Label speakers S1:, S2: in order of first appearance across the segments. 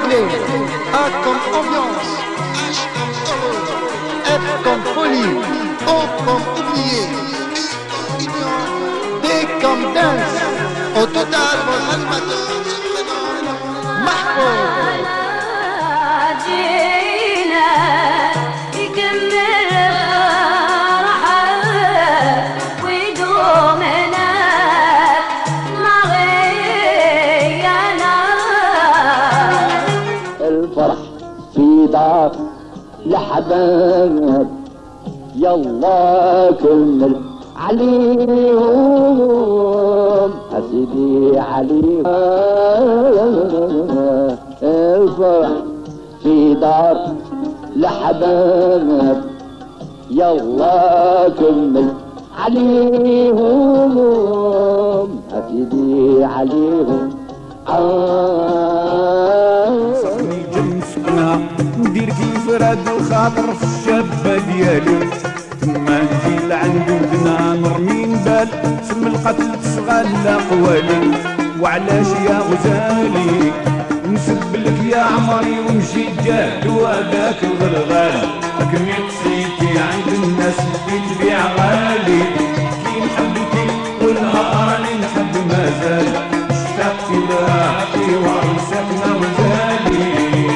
S1: anglais. A comme ambiance. H comme heureux. F comme folie. O comme oublié. U comme union. D comme dance. Au total, votre animateur se prénomme Mahfouz.
S2: الفرح في دار لحباب يلا كمل عليهم أسيدي عليهم الفرح في دار لحباب يلا كمل عليهم أسيدي عليهم
S3: صحني جنسنا ندير كيف راد الخاطر في الشابة ديالي تما نجي لعند ودنا نرمي نبال سم القتل تشغل قوالي وعلاش يا غزالي نسب لك يا عمري ونجي جاد وهذاك الغلغال لكن قصيتي عند الناس اللي تبيع غالي كي نحبك والنهار اللي نحب مازال اشتقت لك وعرسكنا وزالي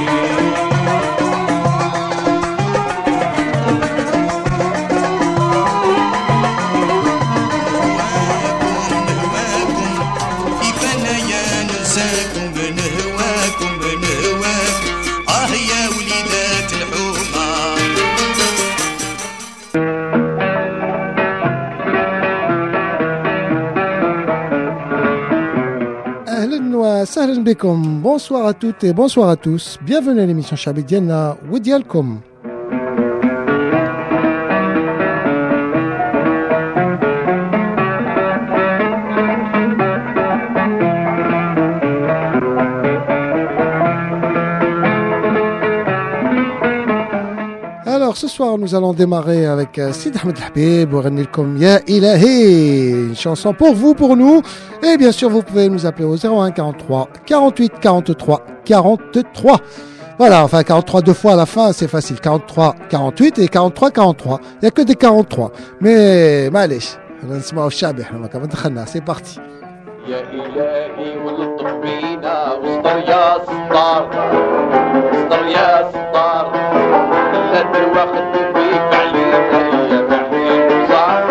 S4: Salam alaikum, bonsoir à toutes et bonsoir à tous. Bienvenue à l'émission Chabidiana Wedialkom. Alors ce soir nous allons démarrer avec Sid Ahmed Habib ou Ranilkom Ya Ilahi, une chanson pour vous, pour nous. Et bien sûr vous pouvez nous appeler au 01 43 48 43 43. Voilà, enfin 43 deux fois à la fin, c'est facile. 43 48 et 43 43. Il n'y a que des 43. Mais معليش نسمعوا الشعبي احنا ما كمان دخلنا. C'est parti.
S5: يا إلهي والطف بينا واصدر يا ستار اصدر يا ستار لا تواخد بيك علينا يا بعيد وصار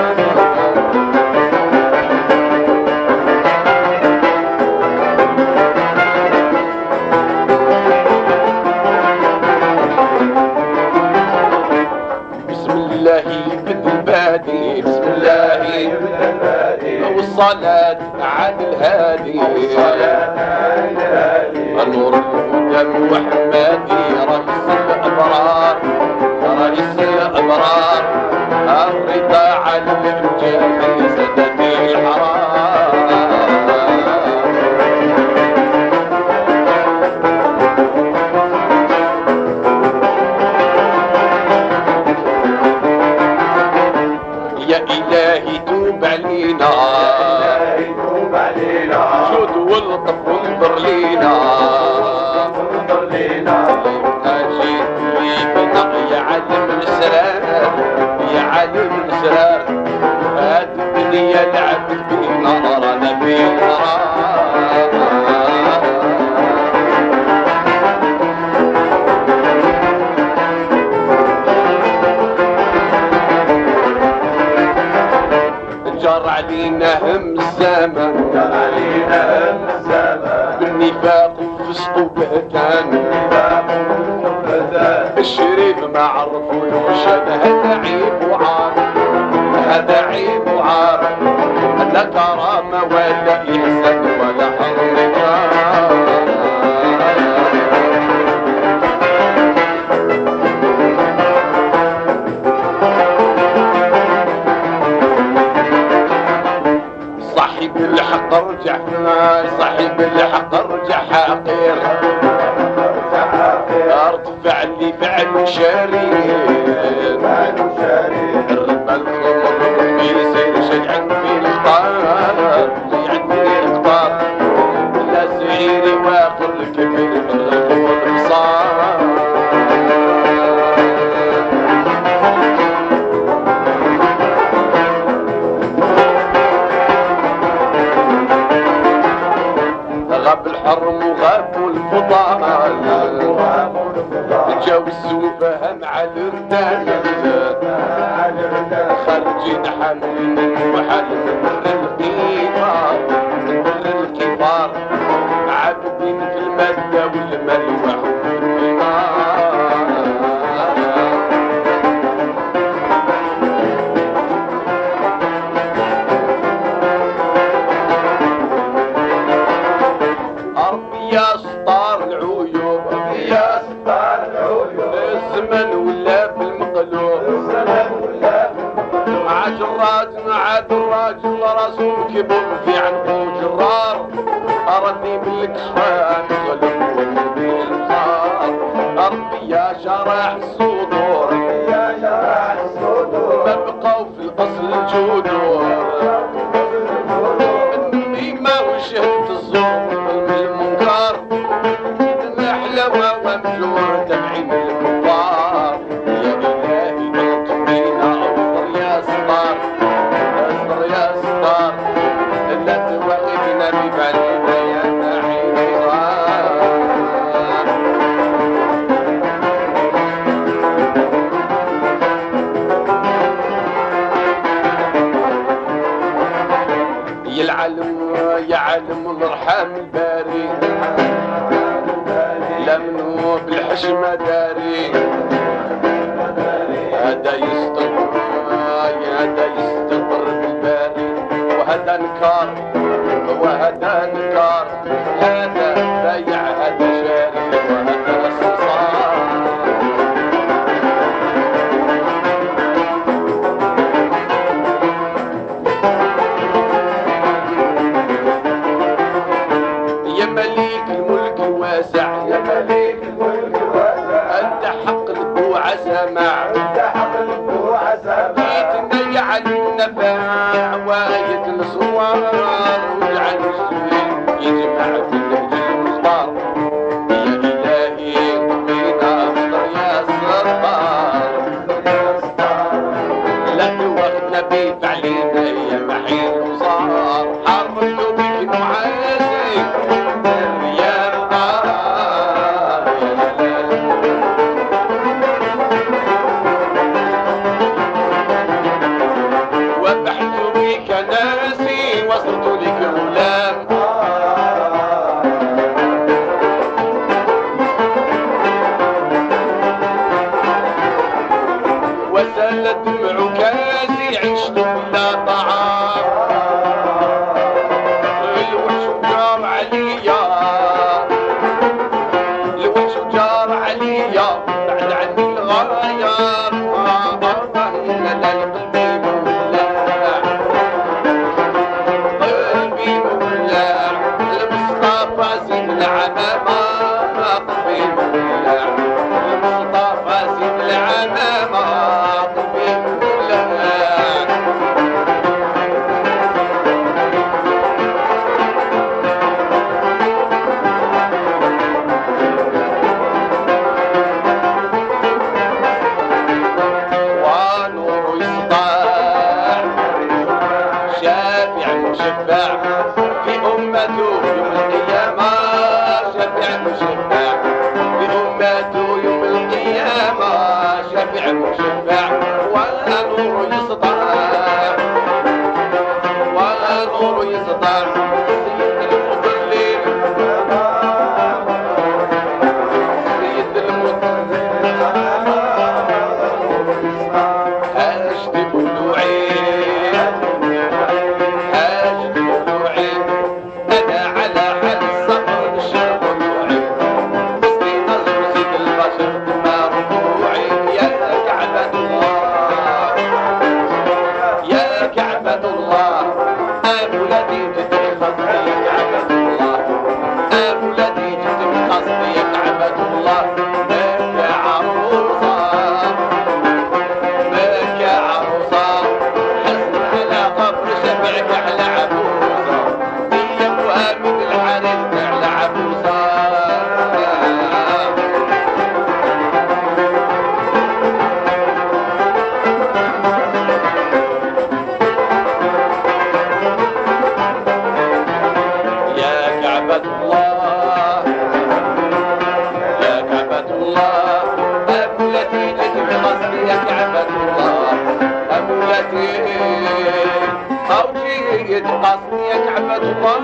S5: بسم الله بالبادي بسم الله بالبادي والصلاة على الهادي النور الهدى محمدي رئيس الأبرار رئيس الأبرار الرضا على الجميع سادتي الحرام يا إلهي توب علينا جود والطف وانظر لينا جيت لي بنا يا عالم الاسرار يا عالم الاسرار هاد الدنيا لعبت بينا رانا بينا جر علينا هم الزمان بالنفاق وفسق وبهتان الشريف ما عرفولوش هذا عيب وعار هذا عيب وعار لا كرامة ولا إحسان ولا حركة صاحب الحق ارجع صاحب الحق ارجع حقير ارتفع لي فعل شرير الربا الخمر يصير شجعا في الاختار عندي الاختار لا سعيري واخر الكبير الخمر غاب الحرم وغاب الفضال جاو السوفه مع الردان خارجين حاملين وحال من الكبار من الكبار عابدين في المادة والملوح ربي يا ستار العيوب ربي يا ستار العيوب الزمن ولا بالمقلوب عاد الراجل راسه كبر في عنقه جرار أردني بالكشفان غلب وقلبي الخار ربي يا شرح الصدور ما بقوا في الأصل الجذور إني ما وجهت الظلم من المنكر الحلوة ومجور تبعين الكفار يا إلهي الطمينة أفضل يا ستار أفضل يا ستار لا توغدنا ببعدنا يا نحيم يا عالم الارحام الباري لا منو بالحشمة داري هذا يستطر بالباري وهذا نكار هذا بايع هذا شاري وهذا صصار يا مليك الملك واسع يا مليك الملك واسع انت حق البوع سماع جيتنا يجعل النفاع واية الصوار ويجعل السوين يجمع في النهج المختار يا إلهي طمينا أفضل يا ستار لا توخدنا بفعلينا يا محيل وصار حرمتوا بك معازي يا نار وبحت بك ناسي وصلت لك غلام وسالت دمع كاسي عشت بلا طعام الوحش جار عليا الوحش جار عليا بعد عني الغيار لا قلبي مولع قلبي مولع المصطفى زين العمامة قلبي مولع المصطفى زين العمامة قلبي مولع ونور يسطع شافع مشفع في أمته يوم القيامة شافع مشفع في أمته يوم القيامة شافع مشفع ونور يسطع ونور يسطع سيد المضلين سيد المضلين هاشت بلوعي أنا على حال الصبر نشرب ضلوعي مسكين الرزق البشر دماغ ضلوعي يا كعبة الله يا كعبة الله أولادي جدي خصبي يا كعبة الله أولادي جدي خصبي يا كعبة الله بكى عروسة بكى عروسة حزن على قبر شفعك على عبوسة هي وامن الحريم على عبوسة يا كعبة كعبة الله يا كعبة الله أمولتي لك قصدي يا كعبة الله أمولتي أوجي قصدي يا كعبة الله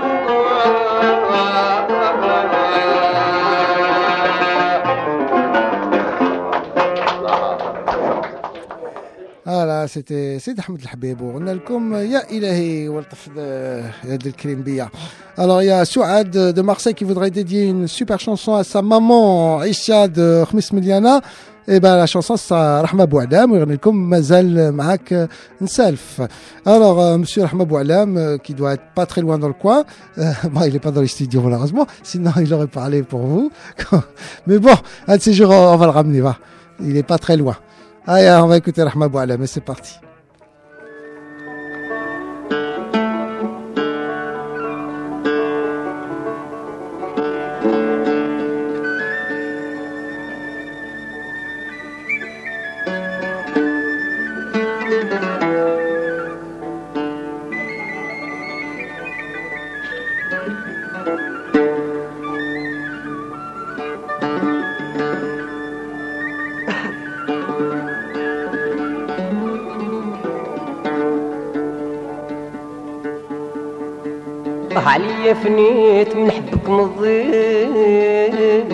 S4: Voilà, c'était Ahmed Al-Habib. On a le comme Ya Ilahi, Waltaf de Krimbia. Alors, il y a Souad de Marseille qui voudrait dédier une super chanson à sa maman, Aïcha de Khmis Miliana. Et ben, la chanson, c'est Rahma Bouadam. On a le comme Mazal Maak Nsalf. Alors, monsieur Rahma Bouadam, qui doit être pas très loin dans le coin. Bon, il est pas dans les studios, malheureusement. Sinon, il aurait parlé pour vous. Mais bon, un de ces jours, on va le ramener, va. Il est pas très loin. Allez, on va écouter Rahma Boualem et c'est parti.
S6: عليا فنيت من حبك مضيت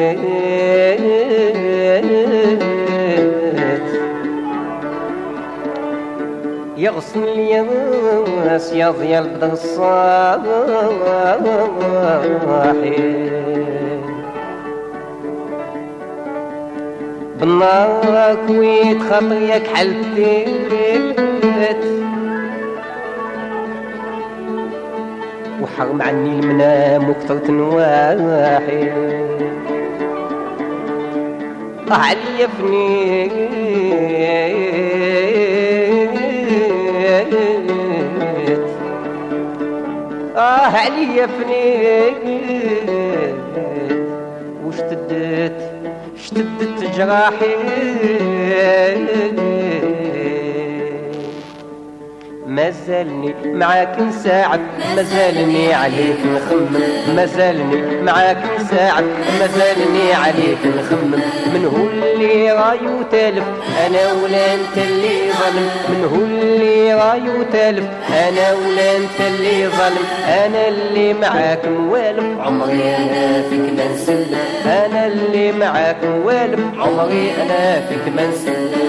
S6: يغصن لي الناس يا ضيال بدر الصاحي بالنار كويت خاطريك حلتيت وحرم عني المنام وكثرت نواحي عليا فنيت عليا فنيت واشتدت جراحي مازالني معاك نساعد مازالني عليك نخمم مازالني معاك نساعد مازالني عليك نخمم من هو اللي رايو تالف انا ولا انت اللي ظلم من هو اللي رايو تالف انا ولا انت اللي ظلم انا اللي معاك موالف عمري انا فيك ما نسلم انا اللي معاك موالف عمري انا فيك ما نسلم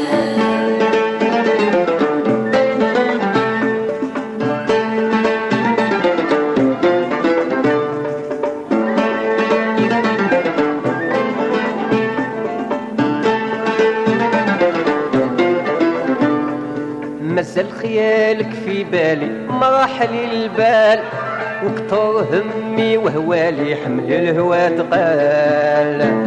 S6: مازال خيالك في بالي ما راح لي البال وكتر همي وهوالي حمل الهوى تقال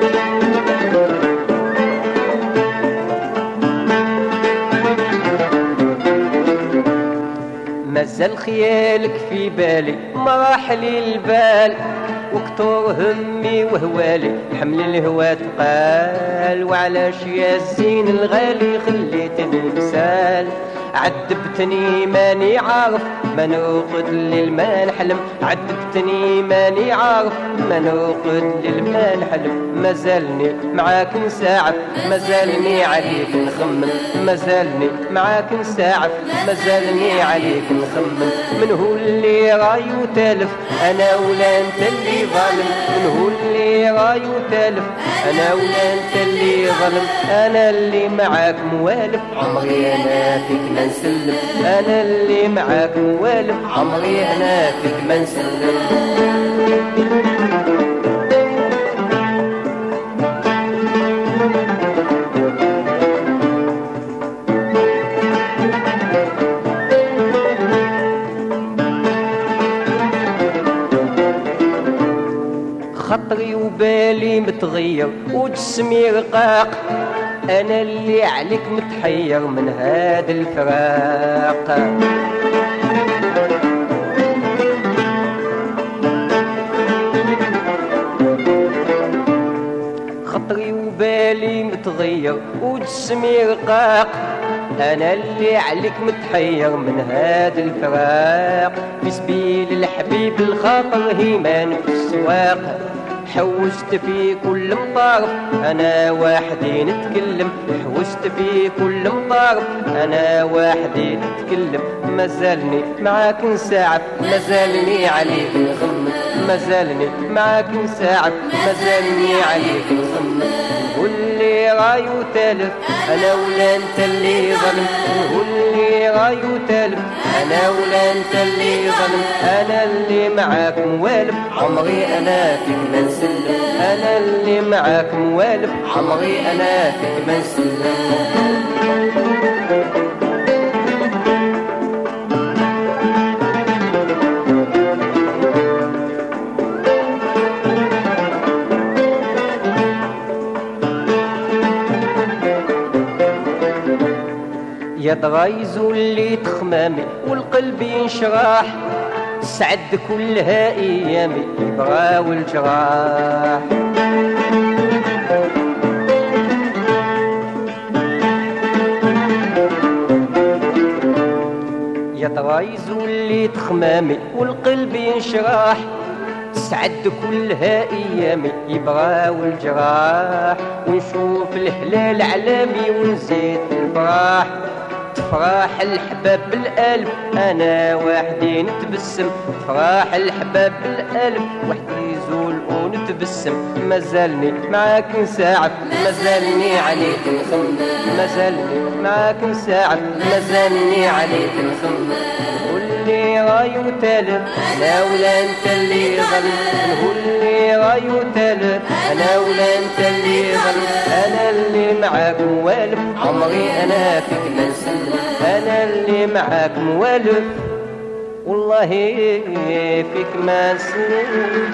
S6: مازال خيالك في بالي ما راح لي البال وكتر همي وهوالي حمل الهوى تقال وعلاش يا الزين الغالي خليتني مسال عذبتني ماني عارف ما نرقد الليل ما نحلم عذبتني ماني عارف ما نرقد الليل ما نحلم مازالني معاك نساعد مازالني عليك نخمم مازالني معاك نساعد مازالني عليك نخمم من هو اللي رايو تالف انا ولا انت اللي ظالم من هو اللي رايو تالف انا ولا انت اللي ظلم انا اللي معاك موالف عمري انا فيك ما نسلم انا اللي معاك موالف عمري انا فيك ما نسلم خطري وبالي متغير وجسمي رقاق انا اللي عليك متحير من هذا الفراق خطري وبالي متغير وجسمي رقاق انا اللي عليك متحير متحير من هذا الفراق، في سبيل الحبيب الخاطر هيمان في السواق. حوست في كل مطارف انا وحدي نتكلم، حوست في كل مطارف انا وحدي نتكلم. مازالني معاك نساعد، مازالني عليك نخمم، مازالني معاك نساعد، مازالني عليك نخمم. نقول لي رايو تالف انا ولا انت اللي ظلم، نقول لي رايو تالف انا ولا انت اللي ظلم. انا اللي معاك موالف عمري انا فيك ما نسلم، انا اللي معاك موالف عمري انا فيك ما نسلم. يا ضغايزو اللي تخمامي والقلب ينشراح، سعد كلها ايامي يبغاو الجراح. يا ضغايزو اللي تخمامي والقلب ينشراح، سعد كلها ايامي يبغاو الجراح. ونشوف الهلال علامي ونزيد الفراح، تفراح الحباب بالقلب انا وحدي نتبسم، تفراح الحباب بالقلب وحدي يزول ونتبسم. مازالني معاك نساعد، مازالني عليك نخمم، مازالني معاك نساعد، مازالني عليك نخمم. نقول لي رايو تالف انا ولا انت اللي ظلم، نقول لي رايو تالف انا ولا انت اللي ظلم. انا اللي معاك موالف عمري انا فيك ما نسلم، انا اللي معاك موالف والله فيك ما نسلم.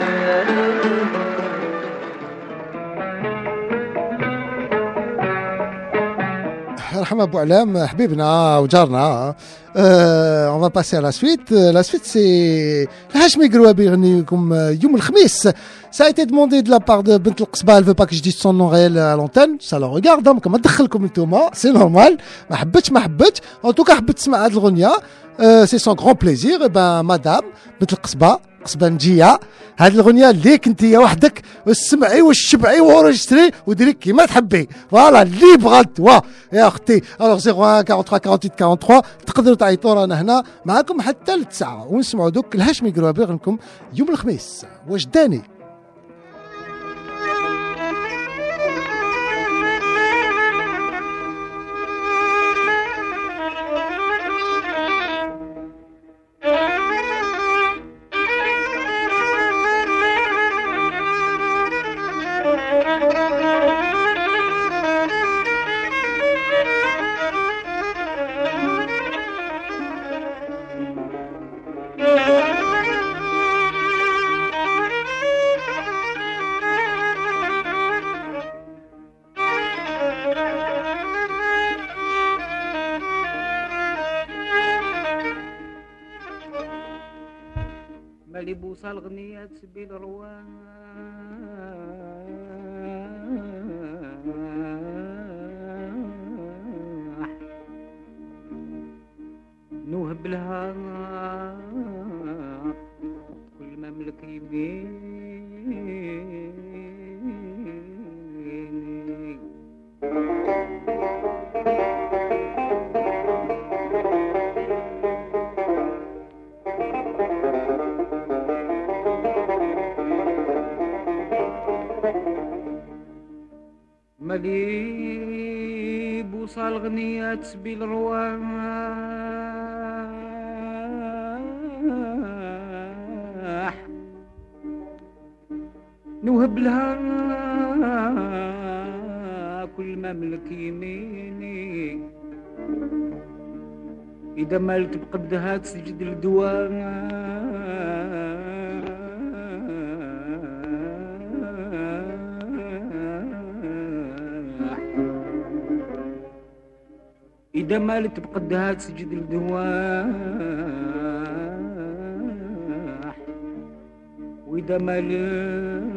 S4: رحمة أبو علام حبيبنا وجارنا. On va passer à la suite. La suite, c'est Hachmi Grouabi يغني لكم يوم الخميس. Ça a été demandé de la part de Bint El-Qsba. Elle veut pas que je dise son nom réel à l'antenne. Ça le regarde. Donc, ما تدخلكم نتوما. C'est normal. ما حبتش. En tout cas, حبت تسمع هاد الغنية. C'est son grand plaisir. Et ben, madame Bint El-Qsba قصبة نجية، هاد الغنية ليك انتيا وحدك، والسمعي والشبعي وورجستري وديري كيما تحبي. فوالا اللي بغات يا اختي. الوغ 01 43 48 43 تقدروا تعيطوا رانا هنا معاكم حتى للتسعة ونسمعوا دوك الهاشمي قروابي لكم يوم الخميس. واش داني
S7: مالي بوصال غنيات سبيل رواح نوهب لها كل مملك يميني مالي بوصال غنيات سبيل رواح نوهب لها كل مملك يميني إذا مالت بقدها تسجد الدواء إذا مالت بقدها تسجد الدواح وإذا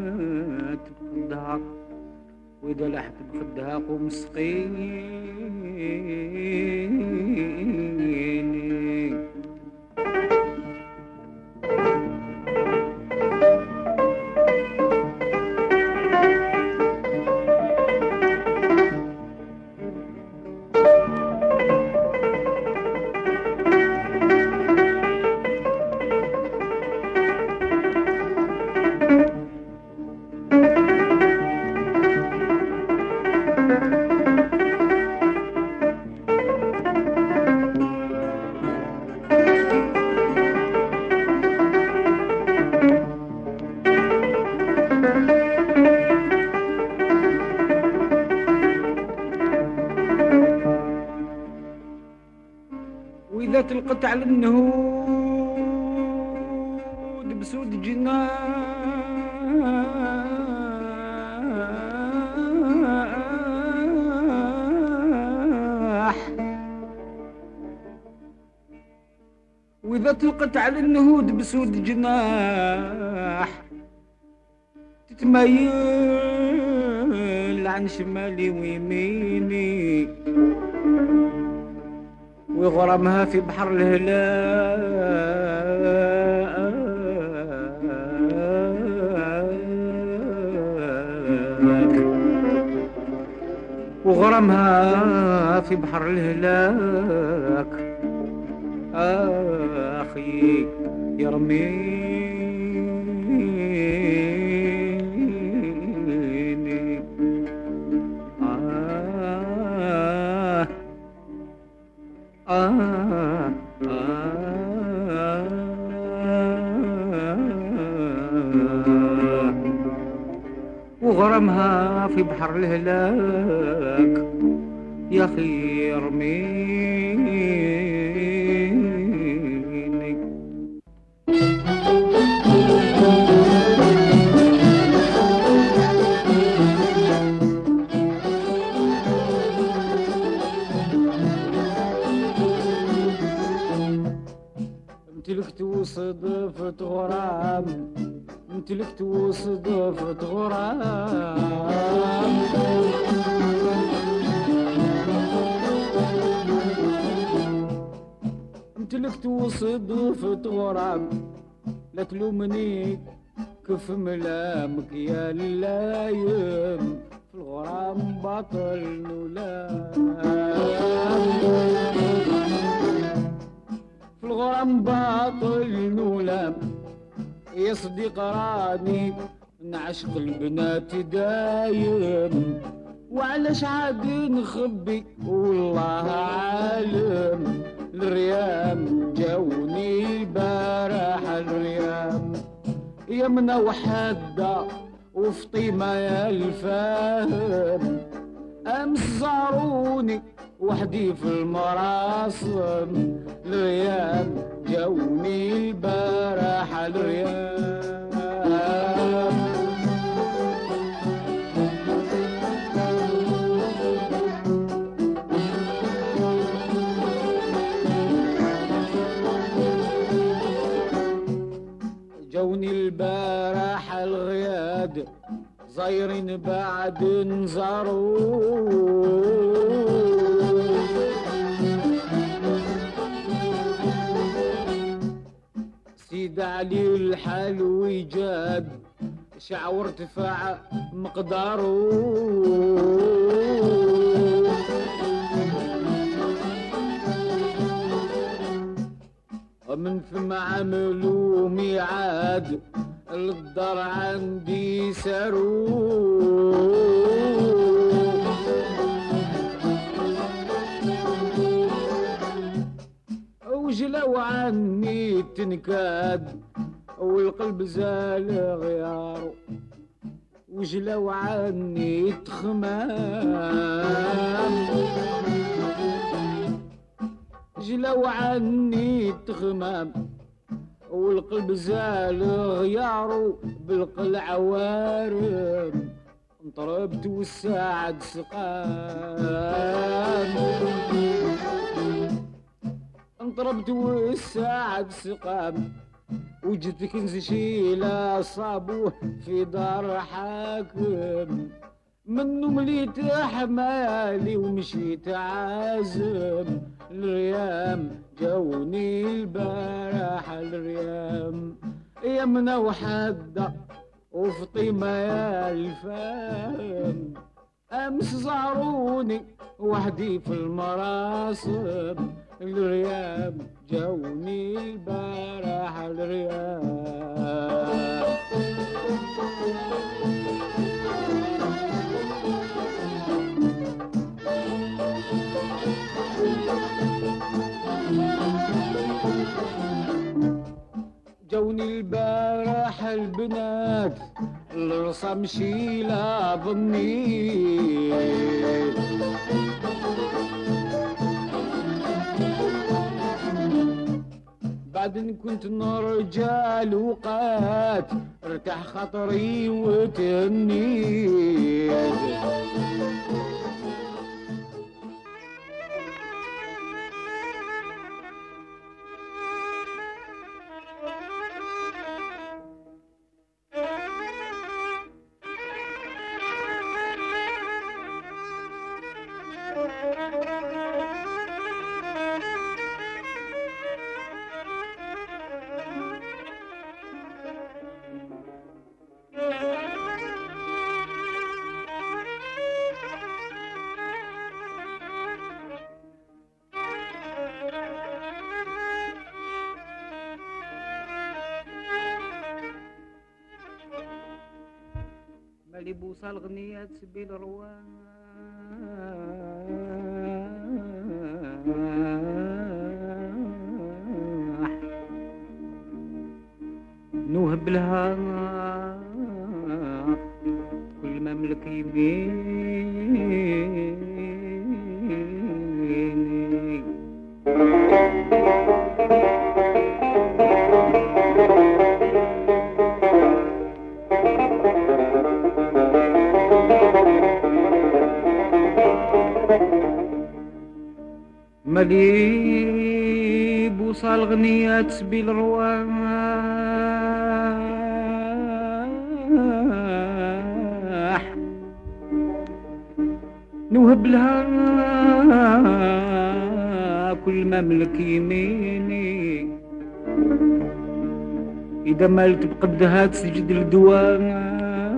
S7: مالت بقدها وإذا لحت بخدها قوم سقيني وإذا تلقت على النهود بسود جناح، وإذا تلقت على النهود بسود جناح تتميل عن شمالي ويميني، وغرامها في بحر الهلاك، وغرامها في بحر الهلاك. أخي يرميني وغرامها في بحر الهلاك. يا أخي يرميني. امتلكت وصدفت غرام، امتلكت وصدفت غرام، امتلكت وصدفت غرام. لا تلومني كف ملامك يا اللايم، في الغرام باطل نولام، في الغرام باطل نولام. يا صديق راني نعشق البنات دايم، وعلاش عاد نخبي والله عالم. الريام جاوني البارح الريام، يا منا وحدة وفطيمة يا الفاهم. أمس زاروني وحدي في المراصم، الريام جاوني البارح الريام. جوني البارح الغياد زايرين بعد نزارو، سيد علي الحلوي جاد شعور ارتفاع مقدارو. من ثم عملوا ميعاد للدار عندي سارو، وجلوا عني تنكاد والقلب زال غيارو، وجلوا عني تخمام، جلوا عني تخمام والقلب زال غيارو. بالقلع وارم انطربت والساعد سقام، انطربت والساعد سقام. وجدت كنز شيلة صابوه في دار حاكم،
S8: منو مليت حمالي ومشيت عازم الريام جوني البارح الريام يمنا وحدة وفطيمة يا الفام أمس زاروني وحدي في المراسم الريام جوني البارح الريام جوني البارح البنات الرصم شيلة ظني بعد ان كنت رجال وقات ارتاح خاطري وتهني مالي بوصل غنيات سبيل رواح نوهب لها كل مملك يميني مالي بوصل غنيات سبيل رواح نوهب لها كل مملك يميني إذا مالت بقدها تسجد الدواء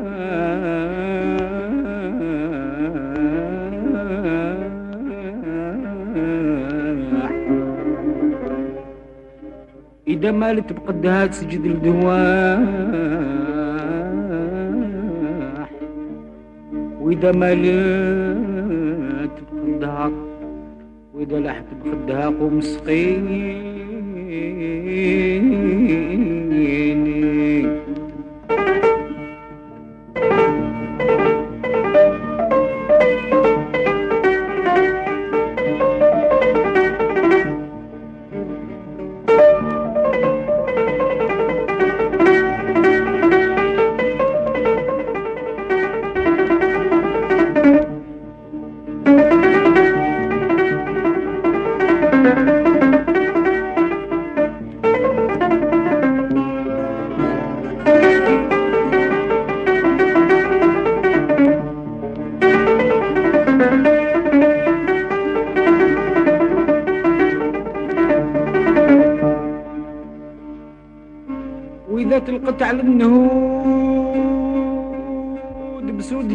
S8: إذا مالت بقدها تسجد الدواح وإذا مالت بقدها وإذا لحت بخدها قوم سقيني وإذا تلقت على النهود بسود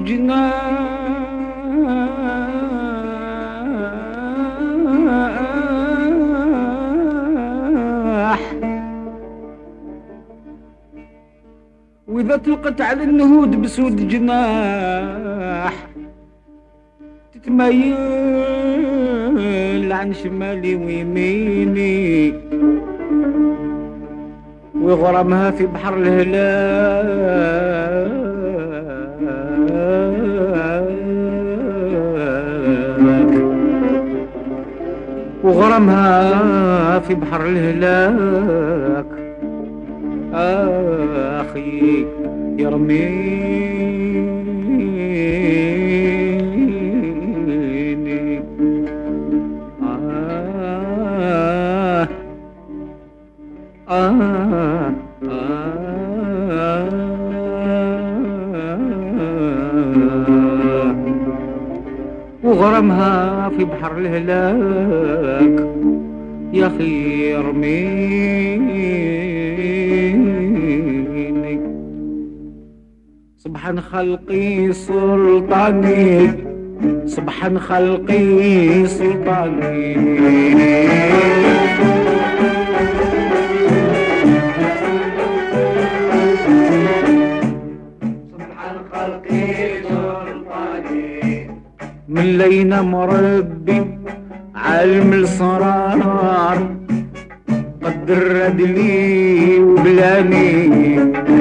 S8: جناح وإذا تلقت على النهود بسود جناح تتميل عن شمالي ويميني وغرامها في بحر الهلاك وغرامها في بحر الهلاك أخي يرميني ورمها في بحر الهلاك يا خير ميني. سبحان خلقي سلطاني، سبحان خلقي سلطاني. سبحان خلقي سلطاني. من لينا مربي علم الصرار قدر ردلي وبلاني.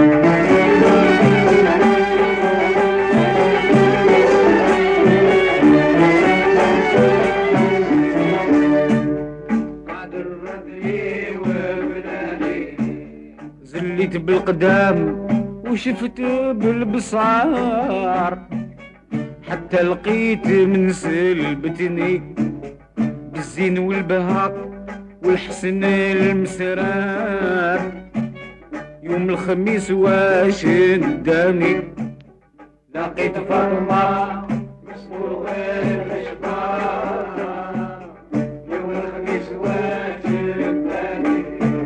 S8: زليت بالقدام وشفت بالبصار حتى لقيت من سلبتني بالزين والبهاء والحسن المسرار. يوم الخميس واش نداني لقيت فاطمة مسبوغ الاشبار. يوم الخميس واش نداني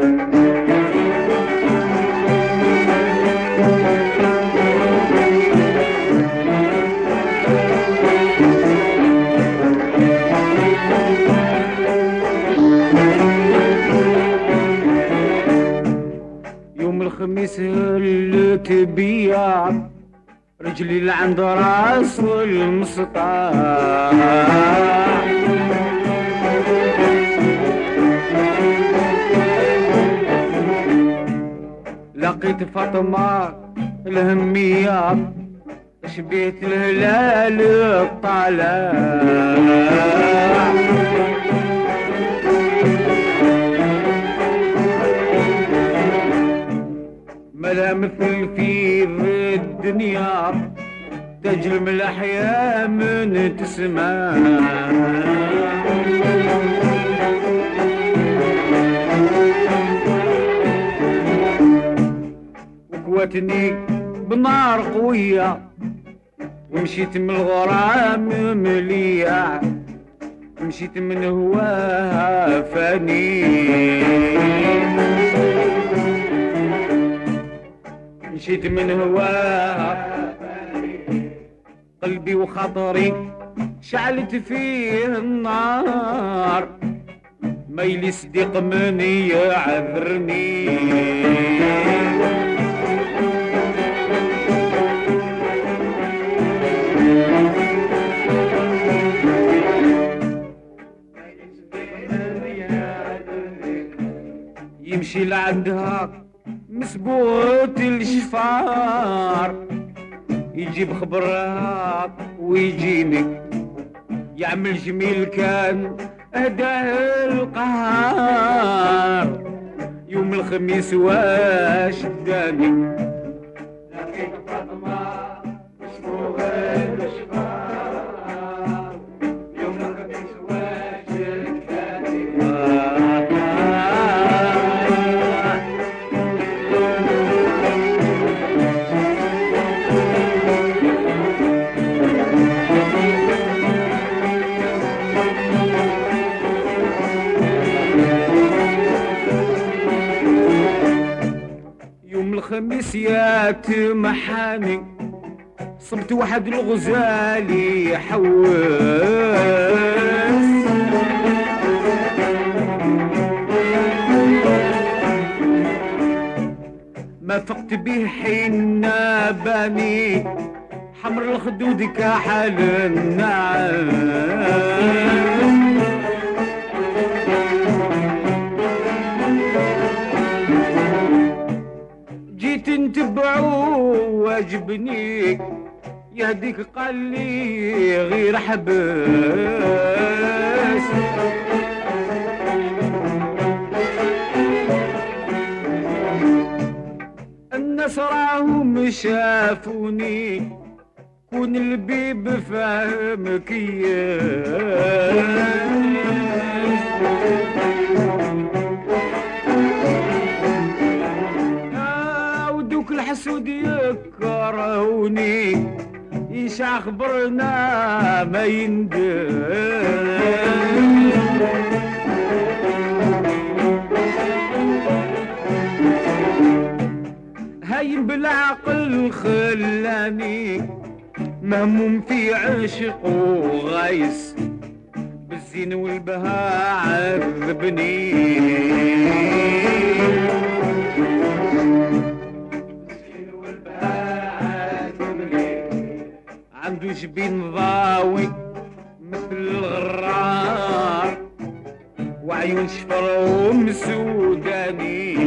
S8: الخميس اللي تبيع رجلي لعند راس المسطح. لقيت فاطمة الهمية شبيت الهلال الطالع. ملا مثل في الدنيا تجرم الأحياء من تسمع. وكوتني بنار قوية ومشيت من الغرام مليع. مشيت من هواها فاني. مشيت من هواها قلبي وخاطري شعلت فيه النار. ميلي صديق من يعذرني. يمشي لعندها مسبوط الشفار يجيب خبرات ويجيني يعمل جميل كان هداه القهار. يوم الخميس واش داني لقيت فاطمة مسبوغ الشفار. يوم الخميس واش داني الخميس يا محاني صبت واحد الغزالي حواس. ما فقت به حين باني حمر الخدود كحل النعام. تنتبعوا واجبني يهديك قال لي غير حبس. الناس راهم شافوني كون البيب فاهم كياس. الحسود يكرهوني
S3: ايش اخبرنا ما يندم هايم بالعقل خلاني مهموم في عشق وغايس بالزين والبهاء عذبني بالزين والبهاء عذبني عنده جبين ضاوي مثل الغرار وعيون شفر ومسوداني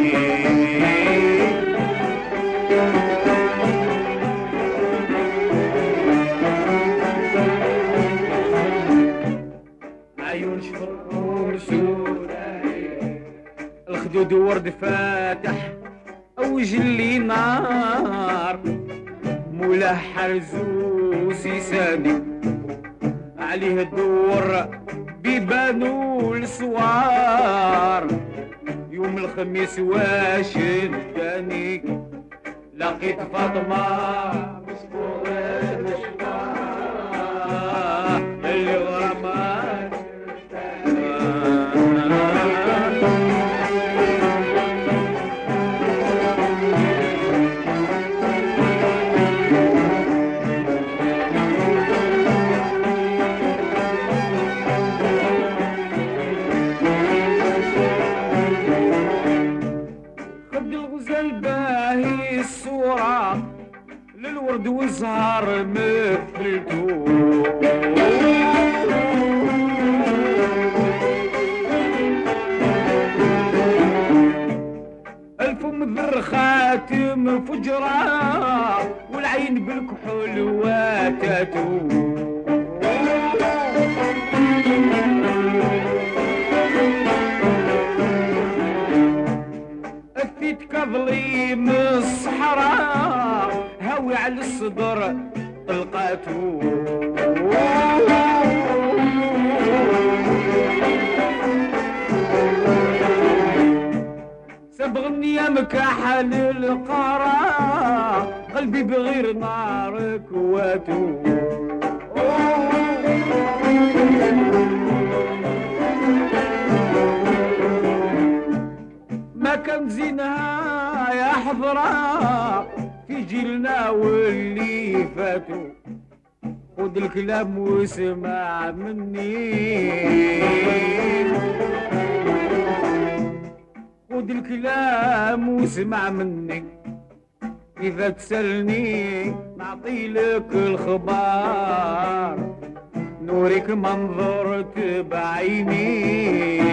S3: عيون شفر ومسوداني الخدود ورد فاتح اوجلي نار مولاه حرزو سيساني عليه الدور بيبانو السوار يوم الخميس واش اداني لقيت فاطمة مسكورة الشباب اللي غرامات للورد وزهر مثلتو ألف مذر خاتم فجرة والعين بالكحول واتاتو أثيت كظليم الصحراء هاوي على الصدر طلقاته سبغني يا مكحل القرى قلبي بغير نارك واتو ما كان زينها يا حضرة في جيلنا واللي فاتوا خد الكلام واسمع مني خد الكلام واسمع مني إذا تسألني نعطيلك الخبار نوريك منظرت بعيني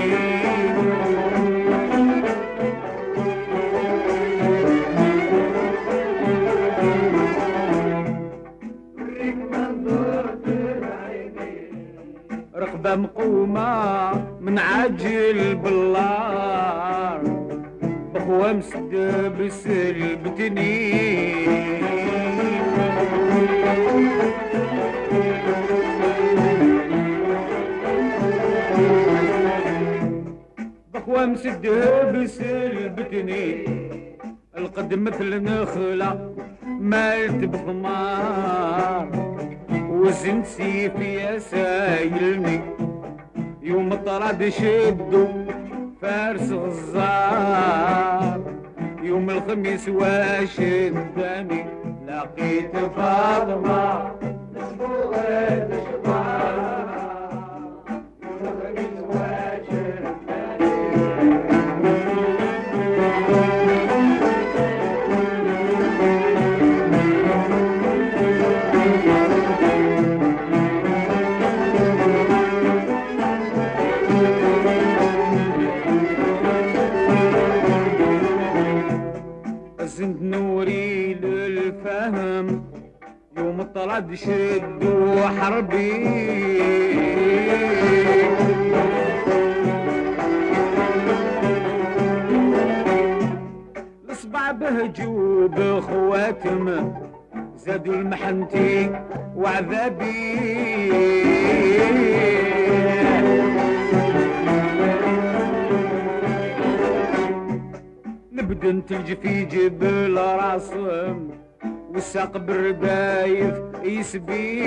S3: رقبة مقومة من عاجل باللار بخوة مسد بسلبتني بخوة مسد بسلبتني القد مثل نخلة مالت بثمار وزن سيفي يا سايلني يوم طرد شدو فارس غزار يوم الخميس واش اداني لقيت فاطمة مسبوغة شباب يوم الخميس واش زند نوري للفهم يوم طرد شد وحربي الصبع بهجوب خواتم زادوا المحنتي وعذابي نبدا نتلج في جبل راسم والساق بالردايف يسبي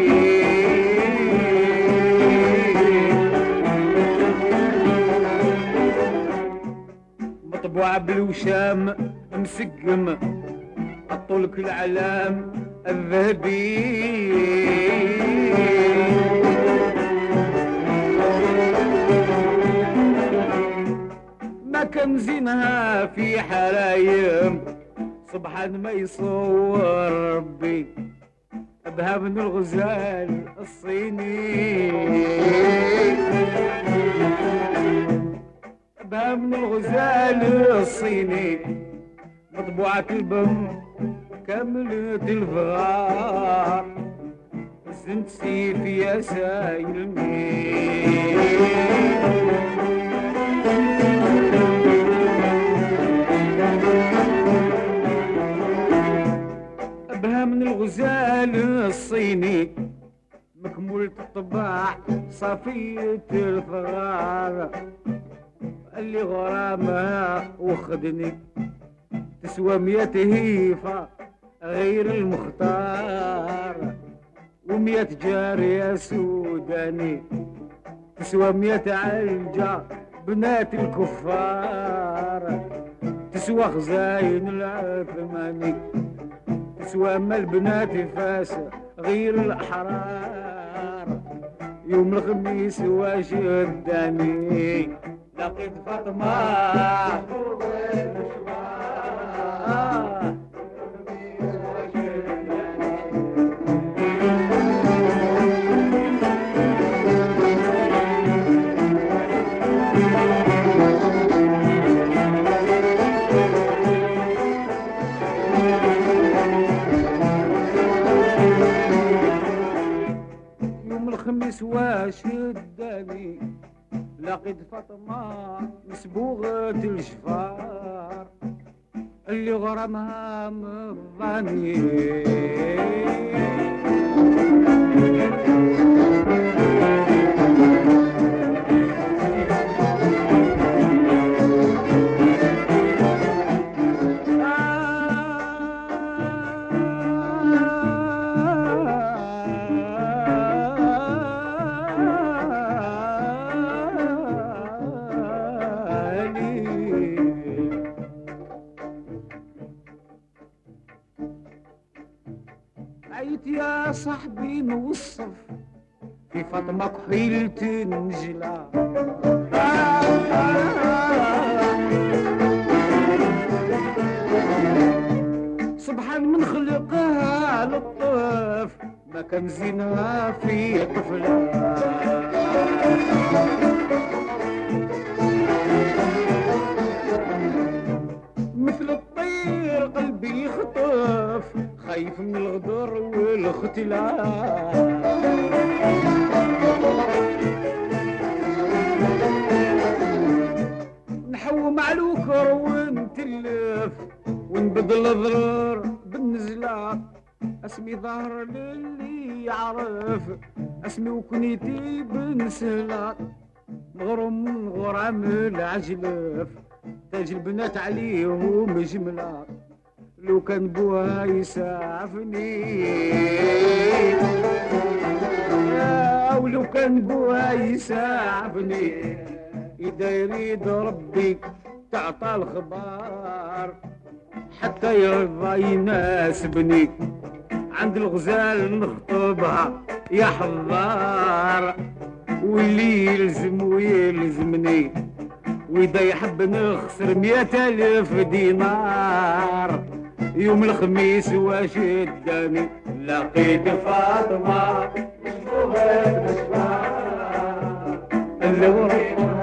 S3: مطبوع بالوشام مسقم حطولك العلام الذهبي ما كان زينها في حرايم سبحان ما يصور ربي بها من الغزال الصيني بها من الغزال الصيني مطبوعة البم كاملة الفغار زنت سيف يا سايلني بها من الغزال الصيني مكمولة الطباع صافية الفغار اللي غرامها وخدني تسوى 100 هيفا غير المختار و100 جارية سوداني تسوى 100 علجة بنات الكفار تسوى خزاين العثماني تسوى ما البنات فاس غير الأحرار يوم الخميس وشداني لقيت فاطمة يوم الخميس وشداني لقيت فاطمة مسبوغة الجفار اللي غرامها مضاني عيت يا صاحبي نوصف في فاطمة كحيلة نجلة سبحان من خلقها لطف ما كان زينها في طفلة مثل الطير قلبي يخطف خايف من الغدر والاختلاف نحوم على الوكر ونتلف ونبدل الضرر بالنزلة اسمي ظهر للي يعرف اسمي وكنيتي بن سهلة مغروم من غرام العجلف تاج البنات عليهم جملة لو كان بوها يسعفني ولو كان بوها يسعفني إذا يريد ربي تعطى الخبار حتى يرضى يناسبني عند الغزال نخطبها يا حضار واللي يلزم ويلزمني وإذا يحب نخسر 100,000 دينار يوم الخميس وشداني لقيت فاطمة مشبوهة بالأشبار اللي ورينا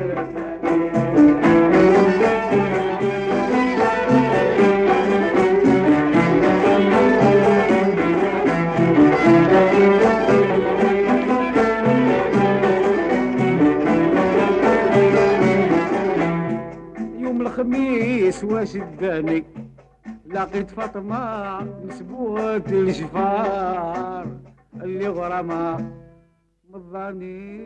S3: يوم الخميس وشداني لقيت فاطمة مسبوغة الجفار اللي غرامها مضاني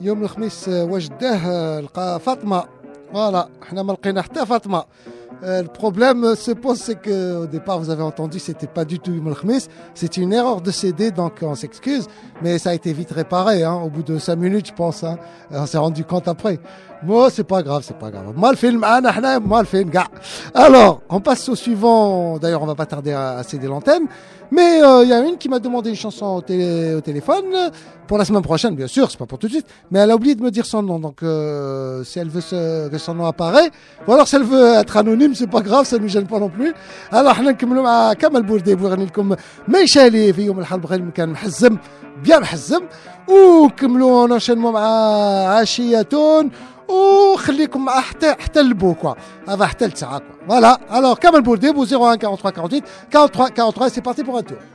S4: يوم الخميس وجداه لقى فاطمه. فوالا حنا ما لقينا حتى فاطمه. Le problème se pose, c'est qu'au départ, vous avez entendu, c'était pas du tout Yom Khamis. C'est une erreur de CD, donc on s'excuse. Mais ça a été vite réparé, hein, au bout de 5 minutes, je pense. Hein. On s'est rendu compte après. Moi, c'est pas grave, c'est pas grave. Moi, le film, moi, le film, gars. Alors, on passe au suivant. D'ailleurs, on va pas tarder à céder l'antenne. Mais il y a une qui m'a demandé une chanson au téléphone pour la semaine prochaine, bien sûr, c'est pas pour tout de suite. Mais elle a oublié de me dire son nom, donc si elle veut que son nom apparaît, ou alors si elle veut être anonyme, c'est pas grave, ça nous gêne pas non plus. Alors حنا نكملوا مع كمال بوردي بغني لكم ما يشالي في يوم الحرب غير مكان محزم بيان محزم ونكملوا نشنموا مع عشية وخليكم مع حتى البو كوا هذا حتى لتسعة كوا فوالا. alors كمال بوردي 01 43 48 43 43 c'est parti pour un tour.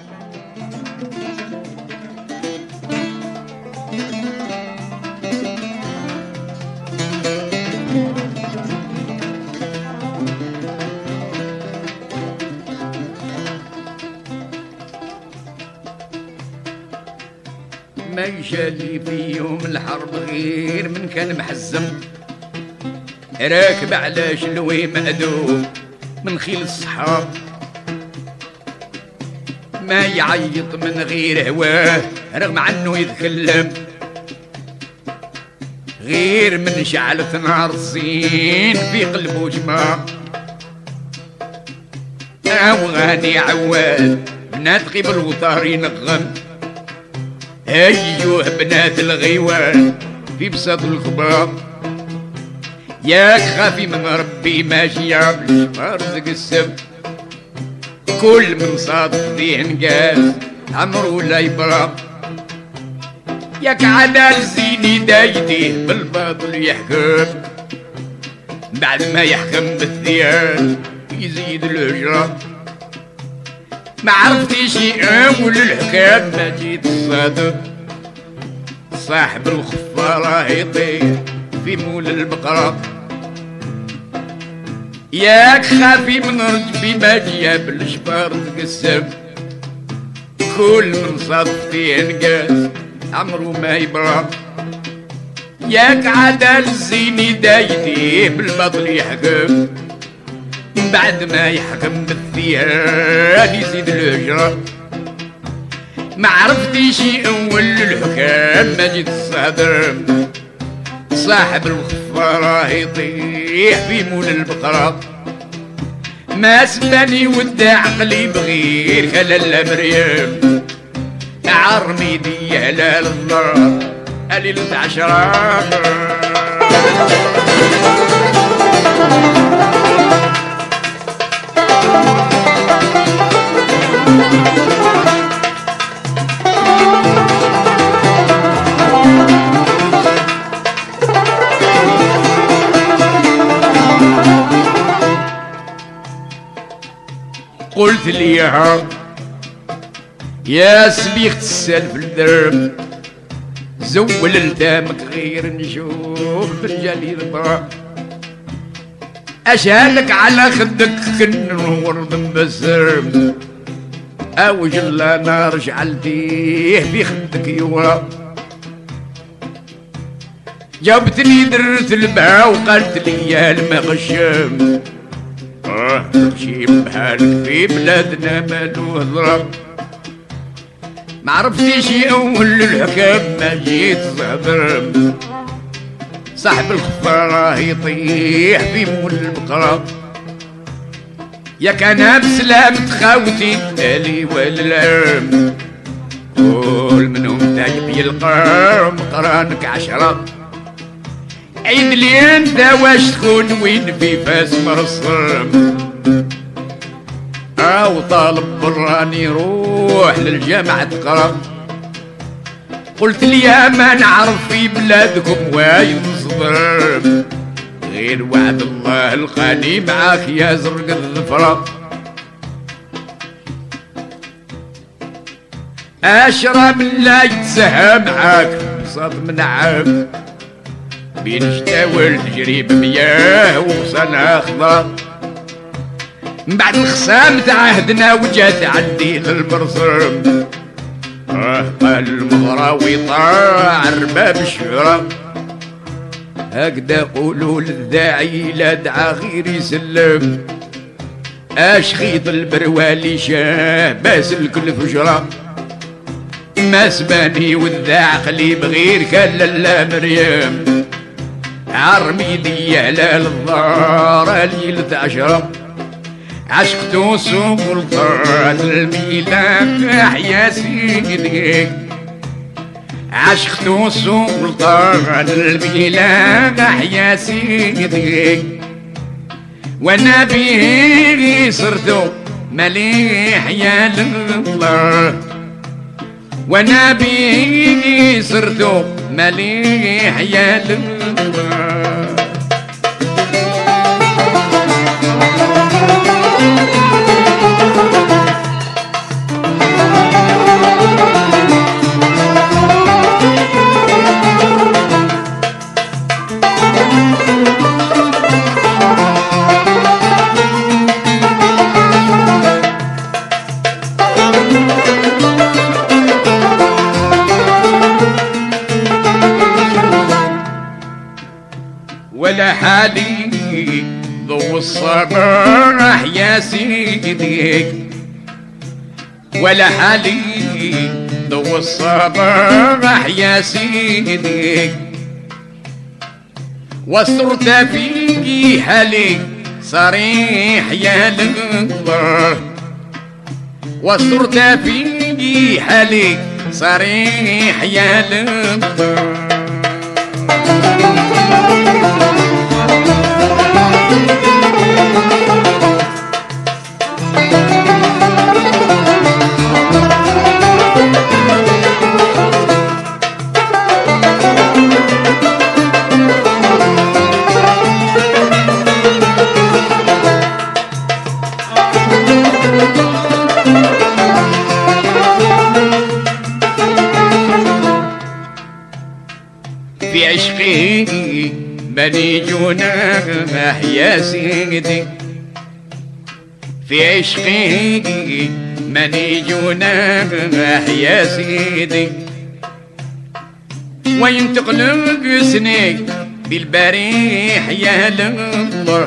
S3: ما يجالي في يوم الحرب غير من كان محزم راكب على شلوي مأدوب من خيل الصحاب ما يعيط من غير هواه رغم عنه يتكلم غير من شعلة نار الزين في قلبه جماع غاني عواد بنات غيب الوطار ينغم أيوه بنات الغيوان في بساط الكبار ياك خافي من ربي ماشي يعمل رزق السب كل من صادق فيه نقاس عمرو لا يبرا ياك عدال زيني دايديه بالباطل يحكم بعد ما يحكم بالثياب يزيد الهجرة ما عرفتيش اول الحكام ما جيت الصادق صاحب الخفارة يطير في مول البقرة ياك خافي من رجبي ما جياب الجبار تقسم كل من صادق فيه نقاس عمرو ما يبرى ياك عدال الزيني دايديه بالبطل يحكم بعد ما يحكم بالثياب يزيد الهجرة ما عرفتيش اول الحكام ما جيت الصدر صاحب الخفارة يطيح في مول البقرة ما سباني ودى عقلي بغير خلال مريم عرمي دي هلال النار ليلة عشرة قلت لي يا سبيخة السلف الدرب زول الدامك غير نشوف رجالي ربا اشهلك على خدك كنور من بسرب اوج الله نار جعلتيه في خدك يورا جابتني درت الماء وقالت لي يا المغشم تمشي بحالك في بلادنا مالو هضرة ما عرفتيش اول الحكام ما جيت صدر صاحب الخفارة يطيح في مول البقرة يا كان بسلامة خاوتي الي والعم قول منهم تايب يلقى مقرانك 10 عيد لي انت واش تكون وين في فاس مصر او طالب براني روح للجامعة تقرا قلت لي يا ما نعرف في بلادكم واين صبر غير وعد الله القاني معاك يا زرق الظفرة اشرب لا يتسهى معاك بصاد منعم بين جداول تجري بمياه وغصانها خضار من بعد الخصام تعهدنا وجات عندي للبرصم قال المغراوي طاع رباب الشهرة هكذا قولوا للداعي لا دعا غير يسلم اش خيط البروالي شاباس الكل فجرة ما سباني والذاع خلي بغير كان لا مريم عرميدي على الضار ليلة عشرة عشقتو سلطان الميلاد يا سيدي عشقتو سلطان الميلاد يا سيدي وانا به صرتو مليح يا الله وانا به صرتو مليح يا الله ولا حالي ضو الصباح يا سيدي ولا حالي ضو الصباح يا سيدي وصرت في حالي صريح يا الله وصرت في حالي صريح يا الله في عشقي بني جناح يا سيدي في عشقي بني جناح يا سيدي وين تقلق سني بالبريح يا الله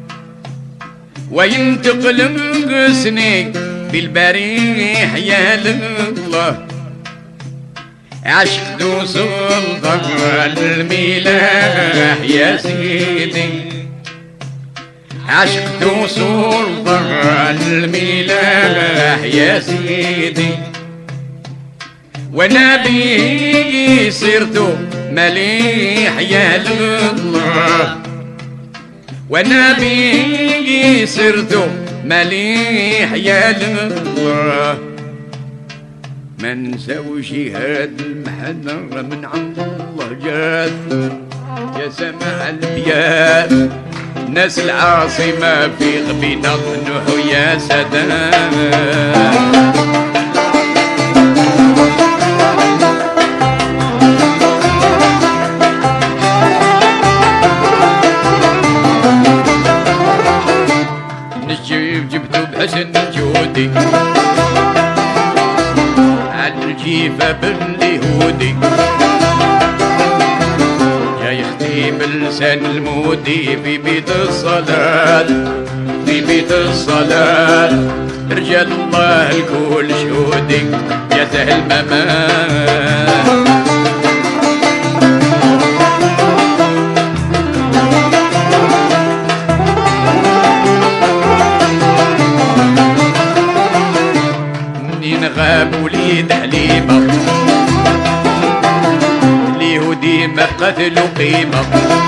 S3: وين تقلق سني بالبريح يا الله عشق ذو سلطان الملاح يا سيدي عشق ذو سلطان الملاح يا سيدي وانا بي صرت مليح يا الله وانا بي صرت مليح يا الله ما نساوش هاد المحنة من عند الله جات يا سماع البيات ناس العاصمة في غبينا نوح يا سلام نجيب جبتو بحسن جودي الجيفة باليهودي جاي يختيم بلسان المودي في بيت الصلاة في بيت الصلاة رجال الله الكل شهودي يا سهل ممان غاب وليد حليمة اليهودي ما قتلوا قيمة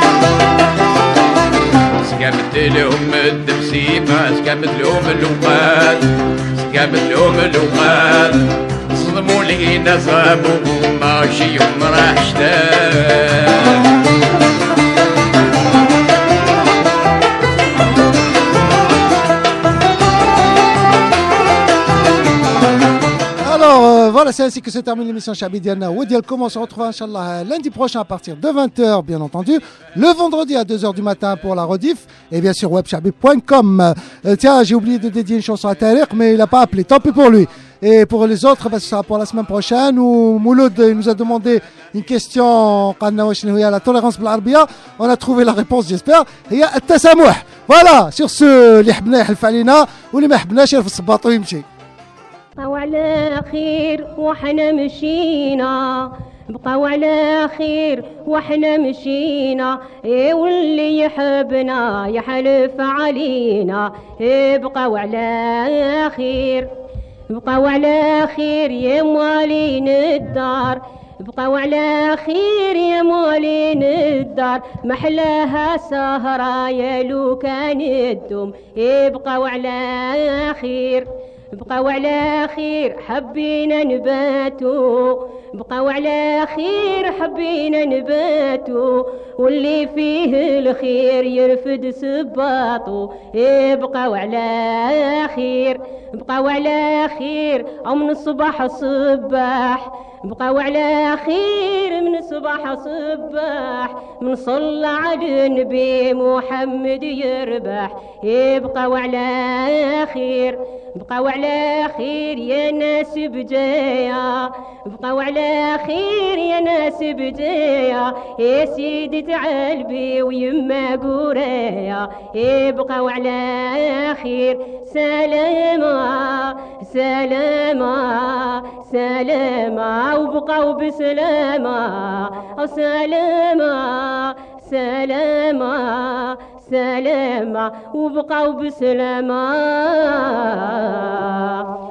S3: سكمت لهم الدبسيمة سكمت لهم اللومات سكمت لهم اللومات صدموا لينا صابوا ماشي يوم راح شتاق
S4: Voilà, c'est ainsi que se termine l'émission Chabi Diana Wodielkom. On se retrouve Inch'Allah lundi prochain à partir de 20h, bien entendu. Le vendredi à 2h du matin pour la rediff. Et bien sûr, webchabi.com. Tiens, j'ai oublié de dédier une chanson à Tariq, mais il n'a pas appelé. Tant pis pour lui. Et pour les autres, bah, ce sera pour la semaine prochaine où Mouloud nous a demandé une question. La tolérance بالعربية. On a trouvé la réponse, j'espère. هي التسامح. Voilà, sur ce اللي حبنا يحلف علينا واللي ما حبناش يرفض الصباط ويمشي.
S9: بقاو على خير وحنا مشينا بقاو على خير وحنا مشينا واللي يحبنا يحلف علينا بقاو على خير بقاو على خير يا موالين الدار بقاو على خير يا موالين الدار محلاها سهرة يا لو كان الدم بقاو على خير بقاو على خير حبينا نباتو بقاو على خير حبينا نباتو واللي فيه الخير يرفد سباطو بقاو على خير بقاو على خير او من الصباح صباح بقاو على خير من الصباح صباح من صلى على النبي محمد يربح بقاو على خير بقاو على خير يا ناس بجايا بقاو على خير يا ناس بجايا يا سيدي تعالبي ويما قرايا بقاو على خير سلامة سلامة سلامة وبقاو بسلامة سلامة سلامة سلامة وبقاو بسلامة